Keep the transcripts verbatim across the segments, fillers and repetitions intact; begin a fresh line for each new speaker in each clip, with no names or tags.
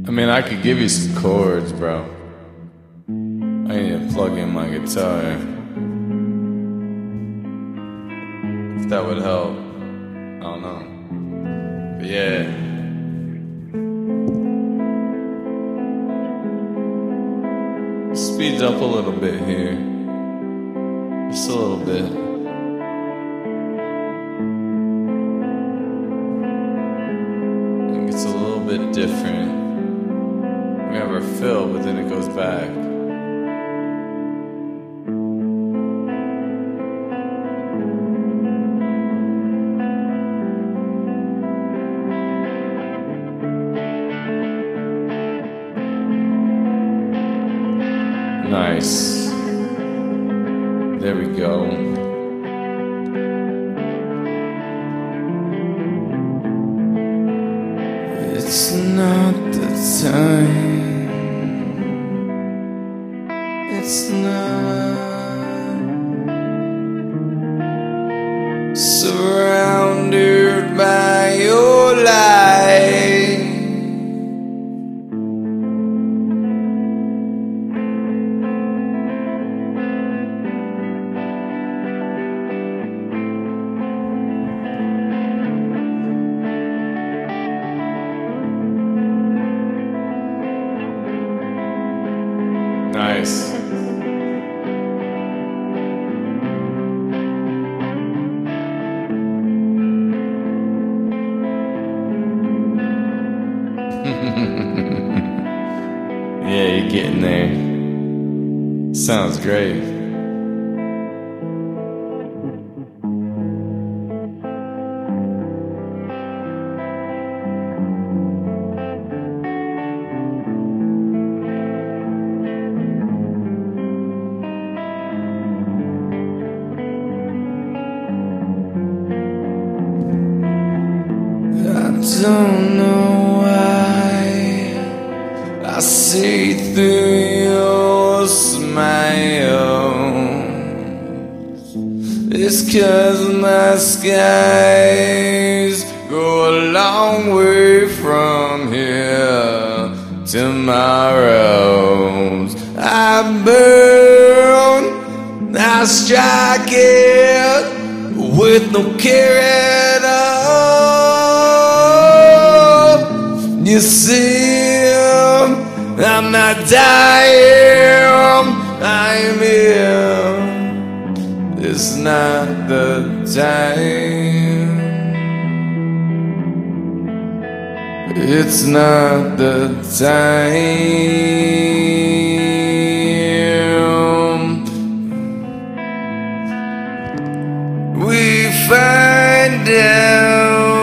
I mean, I could give you some chords, bro. I need to plug in my guitar. If that would help. I don't know. But yeah. Speeds up a little bit here. Just a little bit. It's a little bit different. We have our fill, but then it goes back. Nice. There we go. It's not the time. It's not. Surrounded by your light. Nice. Yeah, you're getting there. Sounds great. I don't know why I see through your smile. It's 'cause my skies go a long way from here. Tomorrows I burn, I strike it with no care at all. You see, I'm not dying, I'm here. It's not the time. It's not the time. We find out.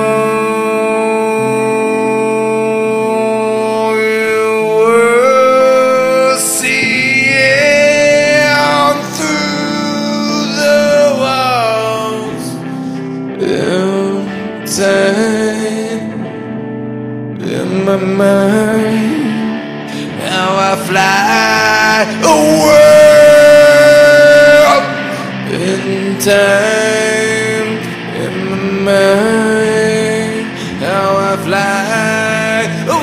In my mind, how I fly away in time. In my mind, how I fly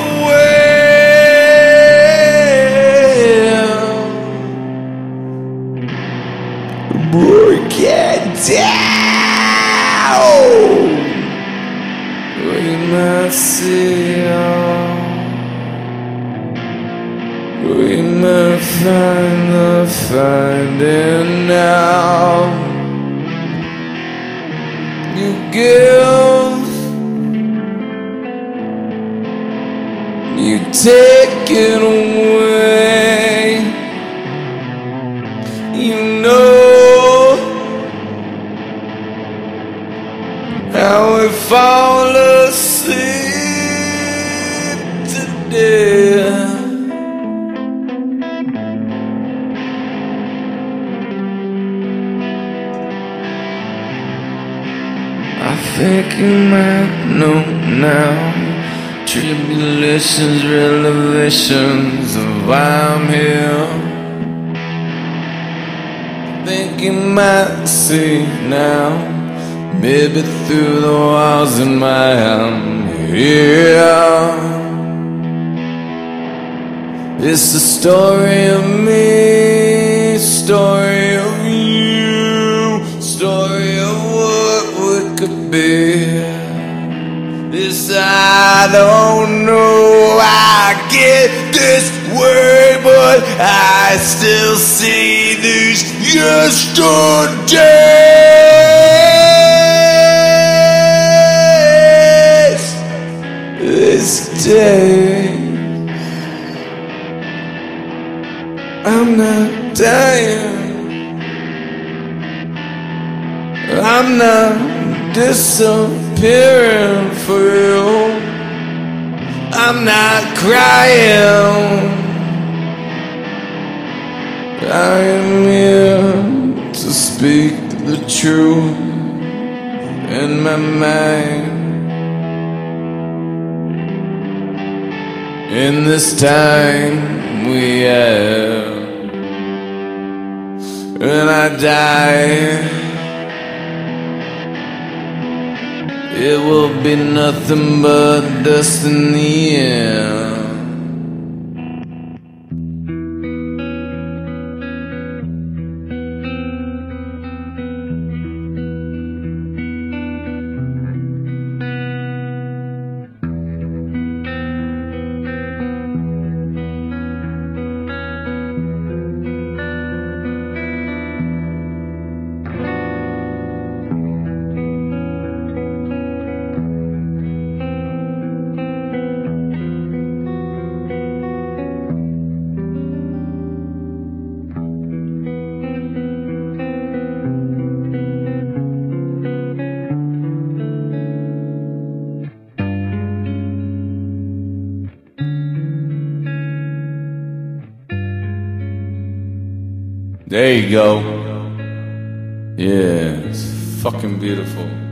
away. Break it down. We must see all. We must find the finding out. You give, you take it away. You know how we fall asleep today. I think you might know now. Tribulations, revelations of why I'm here. I think you might see now. Maybe through the walls in my I'm here. It's the story of me, story of you, story of what we could be. This I don't know, I get this way, but I still see these yesterdays. This day I'm not dying, I'm not disappearing for you, I'm not crying, I am here to speak the truth in my mind. In this time we have, when I die, it will be nothing but dust in the air. There you go. Yeah, it's fucking beautiful.